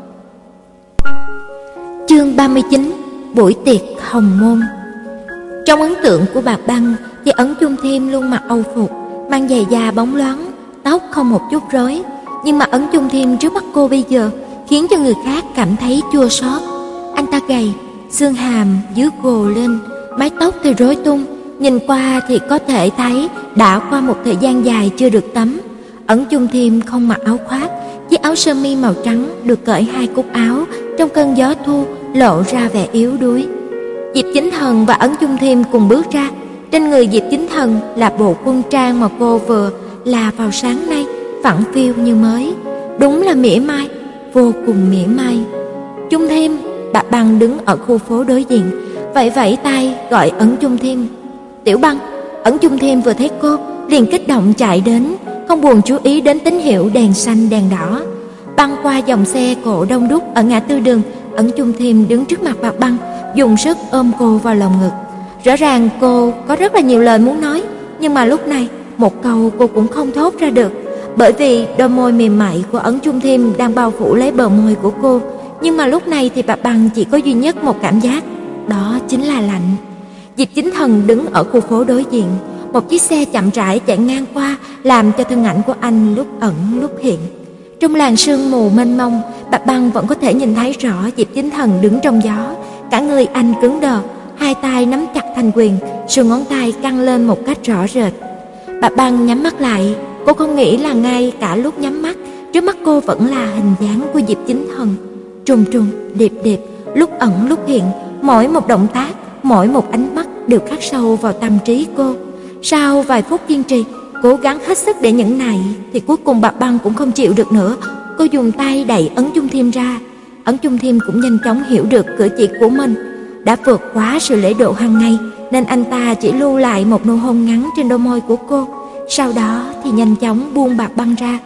Chương ba mươi chín. Buổi tiệc hồng môn. Trong ấn tượng của bà Băng thì Ấn Chung Thiêm luôn mặc âu phục, mang giày da bóng loáng, tóc không một chút rối. Nhưng mà Ấn Chung Thiêm trước mắt cô bây giờ khiến cho người khác cảm thấy chua xót. Anh ta gầy, xương hàm dưới gồ lên, mái tóc thì rối tung, nhìn qua thì có thể thấy đã qua một thời gian dài chưa được tắm. Ấn Chung Thiêm không mặc áo khoác, chiếc áo sơ mi màu trắng được cởi hai cúc áo trong cơn gió thu lộ ra vẻ yếu đuối. Diệp Chính Thần và Ấn Chung Thiêm cùng bước ra. Trên người Diệp Chính Thần là bộ quân trang mà cô vừa là vào sáng nay, phẳng phiu như mới, đúng là mỉa mai, vô cùng mỉa mai. Chung Thiêm, bà Băng đứng ở khu phố đối diện, vẫy vẫy tay gọi Ấn Chung Thiêm. Tiểu Băng. Ấn Chung Thiêm vừa thấy cô liền kích động chạy đến, không buồn chú ý đến tín hiệu đèn xanh đèn đỏ. Băng qua dòng xe cộ đông đúc ở ngã tư đường, Ấn Chung Thiêm đứng trước mặt bà Băng, dùng sức ôm cô vào lòng ngực. Rõ ràng cô có rất là nhiều lời muốn nói, nhưng mà lúc này một câu cô cũng không thốt ra được, bởi vì đôi môi mềm mại của Ấn Chung Thiêm đang bao phủ lấy bờ môi của cô. Nhưng mà lúc này thì bà Băng chỉ có duy nhất một cảm giác, đó chính là lạnh. Diệp Chính Thần đứng ở khu phố đối diện, một chiếc xe chậm rãi chạy ngang qua, làm cho thân ảnh của anh lúc ẩn lúc hiện. Trong làn sương mù mênh mông, bà Băng vẫn có thể nhìn thấy rõ Diệp Chính Thần đứng trong gió. Cả người anh cứng đờ, hai tay nắm chặt thành quyền, sườn ngón tay căng lên một cách rõ rệt. Bà Băng nhắm mắt lại, cô không nghĩ là ngay cả lúc nhắm mắt, trước mắt cô vẫn là hình dáng của Diệp Chính Thần, trùng trùng, điệp điệp, lúc ẩn lúc hiện, mỗi một động tác, mỗi một ánh mắt đều khắc sâu vào tâm trí cô. Sau vài phút kiên trì, cố gắng hết sức để nhẫn nại, thì cuối cùng bà Băng cũng không chịu được nữa. Cô dùng tay đẩy Ấn Chung Thiêm ra. Ấn Chung Thiêm cũng nhanh chóng hiểu được cử chỉ của mình đã vượt quá sự lễ độ hàng ngày, nên anh ta chỉ lưu lại một nụ hôn ngắn trên đôi môi của cô, sau đó thì nhanh chóng buông bà Băng ra.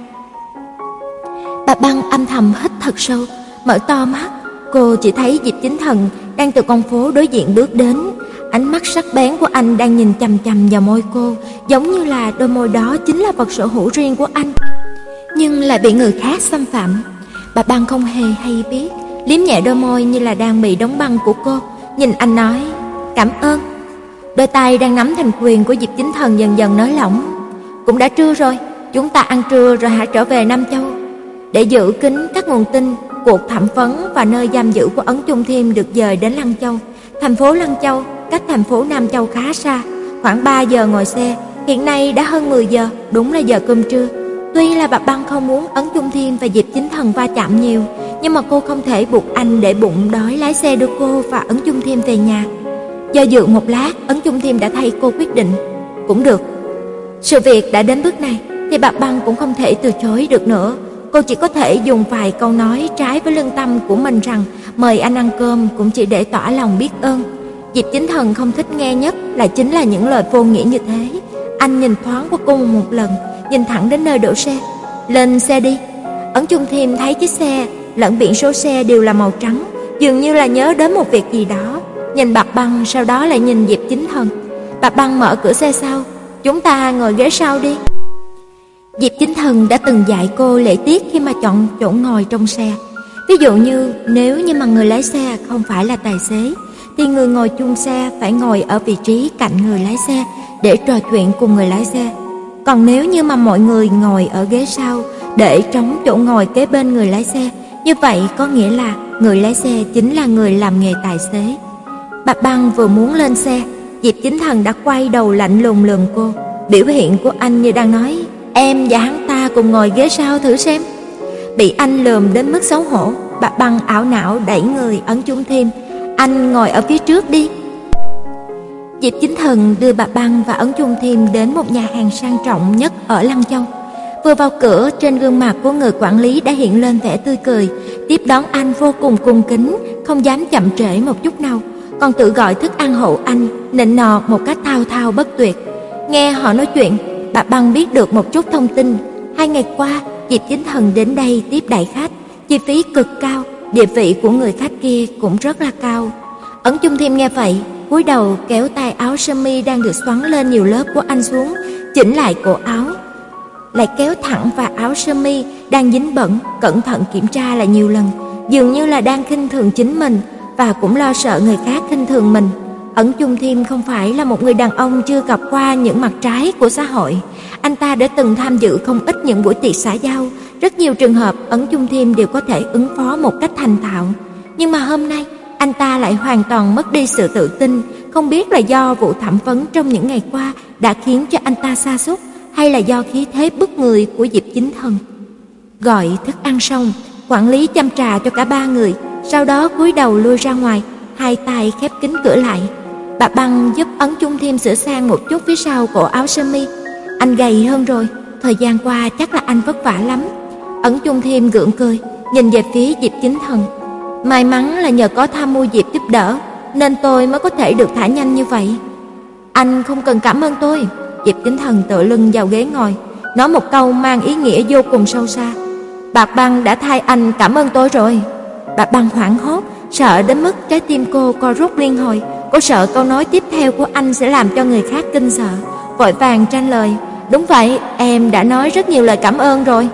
Bà Băng âm thầm hít thật sâu, mở to mắt. Cô chỉ thấy Diệp Chính Thần đang từ con phố đối diện bước đến. Ánh mắt sắc bén của anh đang nhìn chằm chằm vào môi cô, giống như là đôi môi đó chính là vật sở hữu riêng của anh, nhưng lại bị người khác xâm phạm. Bà Băng không hề hay biết, liếm nhẹ đôi môi như là đang bị đóng băng của cô, nhìn anh nói cảm ơn. Đôi tay đang nắm thành quyền của Diệp Chính Thần dần dần nới lỏng. Cũng đã trưa rồi, chúng ta ăn trưa rồi hãy trở về Nam Châu. Để giữ kín các nguồn tin, cuộc thẩm vấn và nơi giam giữ của Ấn Chung Thiêm được dời đến Lăng Châu. Thành phố Lăng Châu cách thành phố Nam Châu khá xa, khoảng ba giờ ngồi xe. Hiện nay đã hơn mười giờ, đúng là giờ cơm trưa. Tuy là bà Băng không muốn Ấn Chung Thiêm và Diệp Chính Thần va chạm nhiều, nhưng mà cô không thể buộc anh để bụng đói lái xe đưa cô và Ấn Chung Thiêm về nhà. Do dự một lát, Ấn Chung Thiêm đã thay cô quyết định. Cũng được. Sự việc đã đến bước này thì bà Băng cũng không thể từ chối được nữa. Cô chỉ có thể dùng vài câu nói trái với lương tâm của mình rằng mời anh ăn cơm cũng chỉ để tỏ lòng biết ơn. Diệp Chính Thần không thích nghe nhất là chính là những lời vô nghĩa như thế. Anh nhìn thoáng qua cô một lần, nhìn thẳng đến nơi đỗ xe. Lên xe đi. Ấn Chung Thiêm thấy chiếc xe lẫn biển số xe đều là màu trắng, dường như là nhớ đến một việc gì đó. Nhìn bà Băng, sau đó lại nhìn Diệp Chính Thần. Bà Băng mở cửa xe sau. Chúng ta ngồi ghế sau đi. Diệp Chính Thần đã từng dạy cô lễ tiết khi mà chọn chỗ ngồi trong xe. Ví dụ như nếu như mà người lái xe không phải là tài xế, thì người ngồi chung xe phải ngồi ở vị trí cạnh người lái xe để trò chuyện cùng người lái xe. Còn nếu như mà mọi người ngồi ở ghế sau để trống chỗ ngồi kế bên người lái xe, như vậy có nghĩa là người lái xe chính là người làm nghề tài xế. Bà Băng vừa muốn lên xe, Diệp Chính Thần đã quay đầu lạnh lùng lườm cô. Biểu hiện của anh như đang nói, em và hắn ta cùng ngồi ghế sau thử xem. Bị anh lườm đến mức xấu hổ, bà Băng ảo não đẩy người Ấn Chung Thiêm. Anh ngồi ở phía trước đi. Diệp Chính Thần đưa bà Băng và Ấn Chung Thiêm đến một nhà hàng sang trọng nhất ở Lăng Châu. Vừa vào cửa, trên gương mặt của người quản lý đã hiện lên vẻ tươi cười, tiếp đón anh vô cùng cung kính, không dám chậm trễ một chút nào, còn tự gọi thức ăn hộ anh, nịnh nọt một cách thao thao bất tuyệt. Nghe họ nói chuyện, bà Băng biết được một chút thông tin. Hai ngày qua, Diệp Chính Thần đến đây tiếp đại khách, chi phí cực cao, địa vị của người khách kia cũng rất là cao. Ấn Chung Thiêm nghe vậy, cúi đầu kéo tay áo sơ mi đang được xoắn lên nhiều lớp của anh xuống, chỉnh lại cổ áo, lại kéo thẳng vào áo sơ mi đang dính bẩn, cẩn thận kiểm tra lại nhiều lần, dường như là đang khinh thường chính mình và cũng lo sợ người khác khinh thường mình. Ấn Chung Thiêm không phải là một người đàn ông chưa gặp qua những mặt trái của xã hội. Anh ta đã từng tham dự không ít những buổi tiệc xã giao, rất nhiều trường hợp Ấn Chung Thiêm đều có thể ứng phó một cách thành thạo. Nhưng mà hôm nay, anh ta lại hoàn toàn mất đi sự tự tin, không biết là do vụ thẩm vấn trong những ngày qua đã khiến cho anh ta sa sút, hay là do khí thế bức người của Diệp Chính Thần. Gọi thức ăn xong, quản lý châm trà cho cả ba người, sau đó cúi đầu lui ra ngoài, hai tay khép kín cửa lại. Bà Băng giúp Ấn Chung Thiêm sửa sang một chút phía sau cổ áo sơ mi. Anh gầy hơn rồi, thời gian qua chắc là anh vất vả lắm. Ấn Chung Thiêm gượng cười, nhìn về phía Diệp Chính Thần. May mắn là nhờ có Tham Mưu Diệp giúp đỡ, nên tôi mới có thể được thả nhanh như vậy. Anh không cần cảm ơn tôi. Diệp Chính Thần tựa lưng vào ghế ngồi, nói một câu mang ý nghĩa vô cùng sâu xa. Bà Băng đã thay anh cảm ơn tôi rồi. Bà Băng hoảng hốt, sợ đến mức trái tim cô co rút liên hồi. Cô sợ câu nói tiếp theo của anh sẽ làm cho người khác kinh sợ, vội vàng tranh lời. Đúng vậy, em đã nói rất nhiều lời cảm ơn rồi.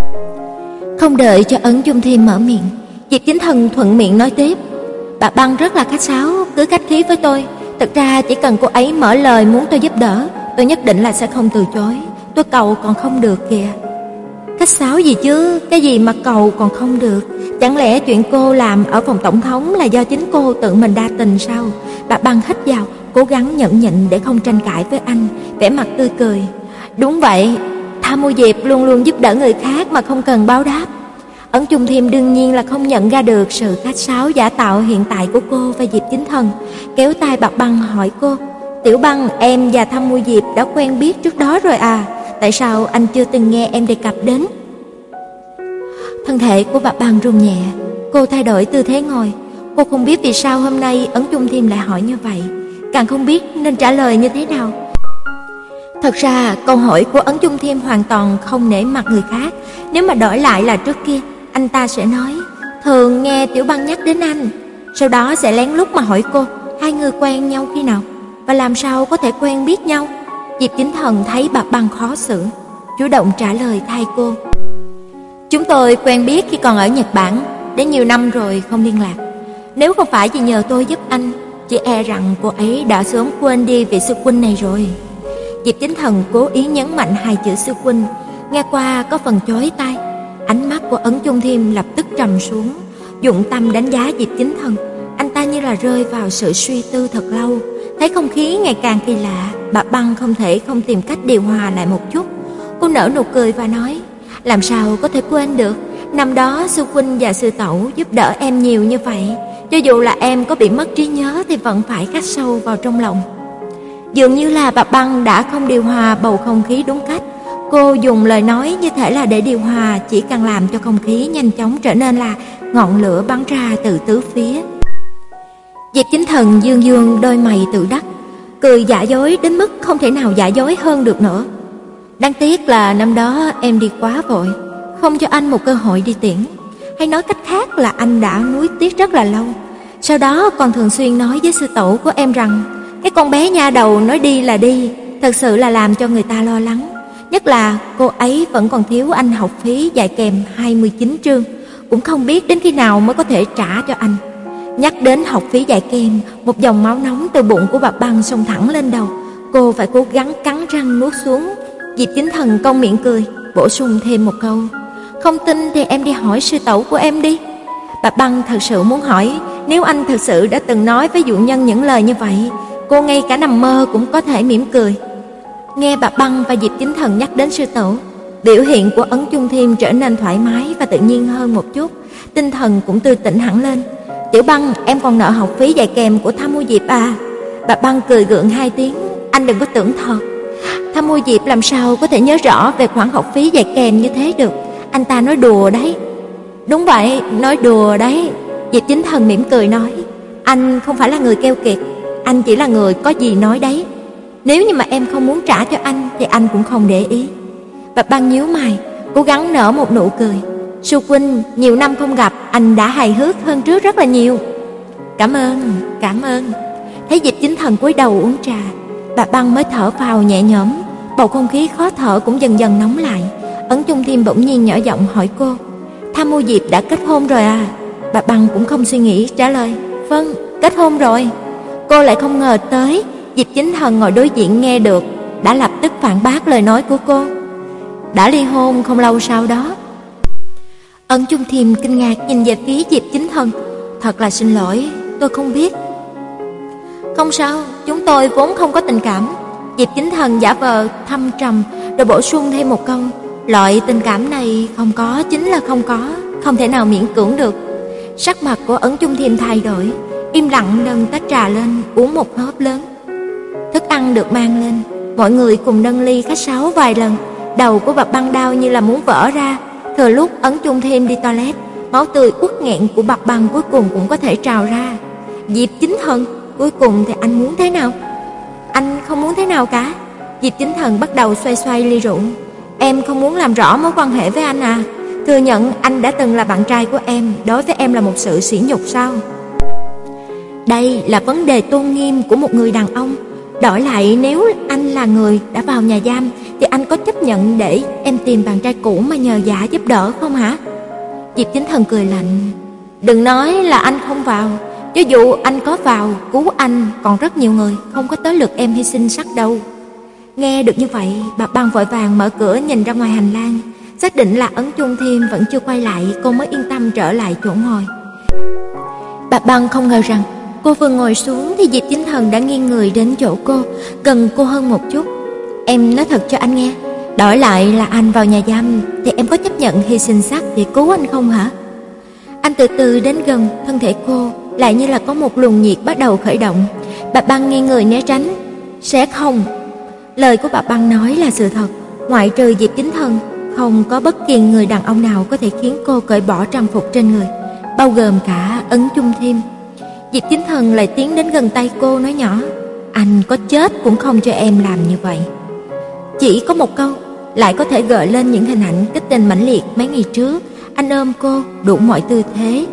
Không đợi cho Ấn Chung Thiêm mở miệng, Diệp Chính Thần thuận miệng nói tiếp. Bà Băng rất là khách sáo, cứ khách khí với tôi. Thật ra chỉ cần cô ấy mở lời muốn tôi giúp đỡ, tôi nhất định là sẽ không từ chối. Tôi cầu còn không được kìa. Khách sáo gì chứ, cái gì mà cầu còn không được? Chẳng lẽ chuyện cô làm ở phòng tổng thống là do chính cô tự mình đa tình sao? Bà Băng hít vào, cố gắng nhẫn nhịn để không tranh cãi với anh, vẻ mặt tươi cười. Đúng vậy, Tham Mưu Diệp luôn luôn giúp đỡ người khác mà không cần báo đáp. Ấn Chung Thiêm đương nhiên là không nhận ra được sự khách sáo giả tạo hiện tại của cô và Diệp Chính Thần, kéo tay bà Băng hỏi cô. Tiểu Băng, em và Tham Mưu Diệp đã quen biết trước đó rồi à? Tại sao anh chưa từng nghe em đề cập đến? Thân thể của bà Băng run nhẹ, cô thay đổi tư thế ngồi. Cô không biết vì sao hôm nay Ấn Chung Thiêm lại hỏi như vậy, càng không biết nên trả lời như thế nào. Thật ra câu hỏi của Ấn Chung Thiêm hoàn toàn không nể mặt người khác. Nếu mà đổi lại là trước kia, anh ta sẽ nói thường nghe Tiểu Băng nhắc đến anh, sau đó sẽ lén lút mà hỏi cô hai người quen nhau khi nào và làm sao có thể quen biết nhau. Diệp Chính Thần thấy bà Băng khó xử, chủ động trả lời thay cô. Chúng tôi quen biết khi còn ở Nhật Bản, đã nhiều năm rồi không liên lạc. Nếu không phải vì nhờ tôi giúp anh, chỉ e rằng cô ấy đã sớm quên đi vị sư huynh này rồi. Diệp Chính Thần cố ý nhấn mạnh hai chữ sư huynh, nghe qua có phần chói tai. Ánh mắt của Ấn Chung Thiêm lập tức trầm xuống, dụng tâm đánh giá Diệp Chính Thần. Anh ta như là rơi vào sự suy tư thật lâu. Thấy không khí ngày càng kỳ lạ, bà Băng không thể không tìm cách điều hòa lại một chút. Cô nở nụ cười và nói, làm sao có thể quên được, năm đó sư huynh và sư tẩu giúp đỡ em nhiều như vậy, cho dù là em có bị mất trí nhớ thì vẫn phải khắc sâu vào trong lòng. Dường như là bà Băng đã không điều hòa bầu không khí đúng cách. Cô dùng lời nói như thể là để điều hòa, chỉ càng làm cho không khí nhanh chóng trở nên là ngọn lửa bắn ra từ tứ phía. Diệp Chính Thần dương dương đôi mày tự đắc, cười giả dối đến mức không thể nào giả dối hơn được nữa. Đáng tiếc là năm đó em đi quá vội, không cho anh một cơ hội đi tiễn. Hay nói cách khác là anh đã nuối tiếc rất là lâu. Sau đó còn thường xuyên nói với sư tẩu của em rằng cái con bé nha đầu nói đi là đi, thật sự là làm cho người ta lo lắng. Nhất là cô ấy vẫn còn thiếu anh học phí dạy kèm hai mươi chín chương, cũng không biết đến khi nào mới có thể trả cho anh. Nhắc đến học phí dạy kèm, một dòng máu nóng từ bụng của bà Băng xông thẳng lên đầu. Cô phải cố gắng cắn răng nuốt xuống. Diệp Chính Thần cong miệng cười, bổ sung thêm một câu, không tin thì em đi hỏi sư tẩu của em đi. Bà Băng thật sự muốn hỏi, nếu anh thật sự đã từng nói với dụ nhân những lời như vậy, cô ngay cả nằm mơ cũng có thể mỉm cười. Nghe bà Băng và Diệp Chính Thần nhắc đến sư tẩu, biểu hiện của Ấn Chung Thiêm trở nên thoải mái và tự nhiên hơn một chút, tinh thần cũng tươi tỉnh hẳn lên. Tiểu Băng, em còn nợ học phí dạy kèm của Tham Mưu Diệp à? Bà Băng cười gượng hai tiếng. Anh đừng có tưởng thật. Tham Mưu Diệp làm sao có thể nhớ rõ về khoản học phí dạy kèm như thế được. Anh ta nói đùa đấy. Đúng vậy, nói đùa đấy. Diệp Chính Thần mỉm cười nói. Anh không phải là người keo kiệt, anh chỉ là người có gì nói đấy. Nếu như mà em không muốn trả cho anh thì anh cũng không để ý. Bà Băng nhíu mày, cố gắng nở một nụ cười. Su Quynh, nhiều năm không gặp, anh đã hài hước hơn trước rất là nhiều. Cảm ơn, cảm ơn. Thấy Diệp Chính Thần cúi đầu uống trà, bà Băng mới thở phào nhẹ nhõm. Bầu không khí khó thở cũng dần dần nóng lại. Ấn Chung Thiêm bỗng nhiên nhỏ giọng hỏi cô, Tham Mưu Diệp đã kết hôn rồi à? Bà Băng cũng không suy nghĩ trả lời, vâng, kết hôn rồi. Cô lại không ngờ tới Diệp Chính Thần ngồi đối diện nghe được, đã lập tức phản bác lời nói của cô. Đã ly hôn không lâu sau đó. Ấn Chung Thiêm kinh ngạc nhìn về phía Diệp Chính Thần. Thật là xin lỗi, tôi không biết. Không sao, chúng tôi vốn không có tình cảm. Diệp Chính Thần giả vờ thâm trầm rồi bổ sung thêm một câu, loại tình cảm này không có chính là không có, không thể nào miễn cưỡng được. Sắc mặt của Ấn Chung Thiêm thay đổi, im lặng nâng tách trà lên uống một hớp lớn. Thức ăn được mang lên, mọi người cùng nâng ly khách sáo vài lần. Đầu của Bạch Băng đau như là muốn vỡ ra. Thừa lúc Ấn Chung Thiêm đi toilet, máu tươi uất nghẹn của Bạch Băng cuối cùng cũng có thể trào ra. Diệp Chính Thần, cuối cùng thì anh muốn thế nào? Anh không muốn thế nào cả. Diệp Chính Thần bắt đầu xoay xoay ly rượu. Em không muốn làm rõ mối quan hệ với anh à? Thừa nhận anh đã từng là bạn trai của em, đối với em là một sự sỉ nhục sao? Đây là vấn đề tôn nghiêm của một người đàn ông. Đổi lại nếu anh là người đã vào nhà giam thì anh có chấp nhận để em tìm bạn trai cũ mà nhờ vả giúp đỡ không hả? Diệp Chính Thần cười lạnh. Đừng nói là anh không vào, cho dù anh có vào cứu anh, còn rất nhiều người không có tới lượt em hy sinh sắc đâu. Nghe được như vậy, bà Băng vội vàng mở cửa nhìn ra ngoài hành lang, xác định là Ấn Chung Thiêm vẫn chưa quay lại, cô mới yên tâm trở lại chỗ ngồi. Bà Băng không ngờ rằng cô vừa ngồi xuống thì Diệp Chính Thần đã nghiêng người đến chỗ cô, gần cô hơn một chút. Em nói thật cho anh nghe, đổi lại là anh vào nhà giam thì em có chấp nhận hy sinh xác để cứu anh không hả? Anh từ từ đến gần, thân thể cô lại như là có một luồng nhiệt bắt đầu khởi động. Bà Băng nghiêng người né tránh. Sẽ không. Lời của bà Băng nói là sự thật. Ngoại trừ Diệp Chính Thần, không có bất kỳ người đàn ông nào có thể khiến cô cởi bỏ trang phục trên người, bao gồm cả Ấn Chung Thiêm. Diệp Chính Thần lại tiến đến gần tay cô nói nhỏ, anh có chết cũng không cho em làm như vậy. Chỉ có một câu lại có thể gợi lên những hình ảnh kích tình mãnh liệt mấy ngày trước. Anh ôm cô đủ mọi tư thế.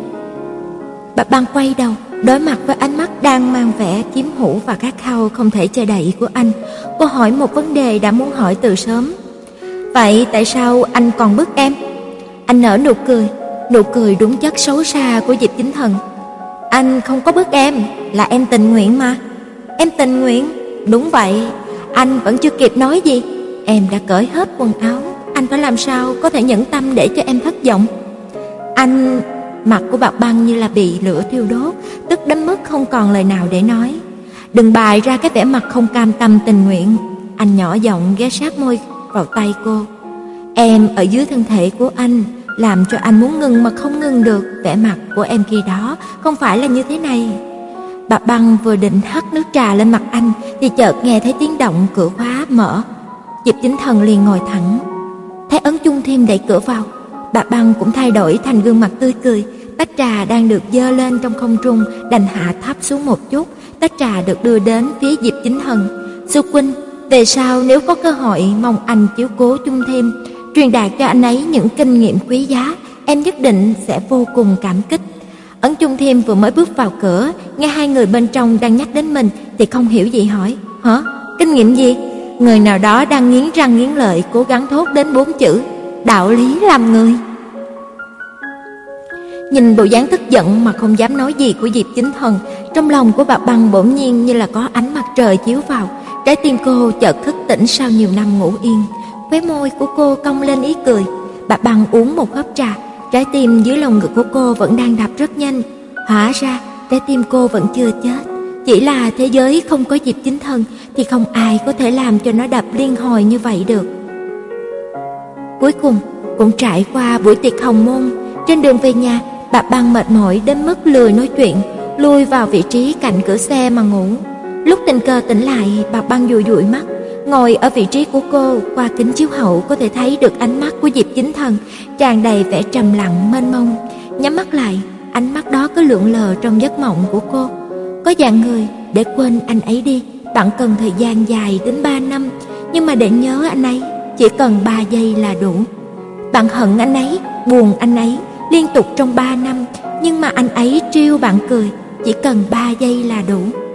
Bà Băng quay đầu đối mặt với ánh mắt đang mang vẻ chiếm hữu và khát khao không thể che đậy của anh. Cô hỏi một vấn đề đã muốn hỏi từ sớm. Vậy tại sao anh còn bức em? Anh nở nụ cười, nụ cười đúng chất xấu xa của Diệp Chính Thần. Anh không có bức em, là em tình nguyện mà. Em tình nguyện? Đúng vậy. Anh vẫn chưa kịp nói gì, em đã cởi hết quần áo. Anh phải làm sao có thể nhẫn tâm để cho em thất vọng? Anh... Mặt của Bạch Băng như là bị lửa thiêu đốt, tức đến mức không còn lời nào để nói. Đừng bày ra cái vẻ mặt không cam tâm tình nguyện. Anh nhỏ giọng ghé sát môi vào tay cô. Em ở dưới thân thể của anh, làm cho anh muốn ngừng mà không ngừng được. Vẻ mặt của em khi đó không phải là như thế này. Bạch Băng vừa định hắt nước trà lên mặt anh thì chợt nghe thấy tiếng động cửa khóa mở. Diệp Chính Thần liền ngồi thẳng. Thấy Ấn Chung Thiêm đẩy cửa vào, Bạch Băng cũng thay đổi thành gương mặt tươi cười. Tách trà đang được dơ lên trong không trung đành hạ thấp xuống một chút. Tách trà được đưa đến phía Diệp Chính Thần. Sư huynh, về sau nếu có cơ hội mong anh chiếu cố Chung Thiêm, truyền đạt cho anh ấy những kinh nghiệm quý giá, em nhất định sẽ vô cùng cảm kích. Ấn Chung Thiêm vừa mới bước vào cửa, nghe hai người bên trong đang nhắc đến mình thì không hiểu gì hỏi. Hả? Kinh nghiệm gì? Người nào đó đang nghiến răng nghiến lợi cố gắng thốt đến bốn chữ đạo lý làm người. Nhìn bộ dáng tức giận mà không dám nói gì của Diệp Chính Thần, trong lòng của Bạch Băng bỗng nhiên như là có ánh mặt trời chiếu vào. Trái tim cô chợt thức tỉnh sau nhiều năm ngủ yên. Khóe môi của cô cong lên ý cười. Bạch Băng uống một hớp trà, trái tim dưới lồng ngực của cô vẫn đang đập rất nhanh. Hóa ra trái tim cô vẫn chưa chết, chỉ là thế giới không có Diệp Chính Thần thì không ai có thể làm cho nó đập liên hồi như vậy được. Cuối cùng cũng trải qua buổi tiệc hồng môn. Trên đường về nhà, Bạch Băng mệt mỏi đến mức lười nói chuyện, lui vào vị trí cạnh cửa xe mà ngủ. Lúc tình cờ tỉnh lại, bà Băng dụi dụi mắt, ngồi ở vị trí của cô. Qua kính chiếu hậu có thể thấy được ánh mắt của Diệp Chính Thần tràn đầy vẻ trầm lặng mênh mông. Nhắm mắt lại, ánh mắt đó cứ lượn lờ trong giấc mộng của cô. Có dạng người, để quên anh ấy đi, bạn cần thời gian dài đến ba năm, nhưng mà để nhớ anh ấy, chỉ cần ba giây là đủ. Bạn hận anh ấy, buồn anh ấy liên tục trong ba năm, nhưng mà anh ấy trêu bạn cười, chỉ cần ba giây là đủ.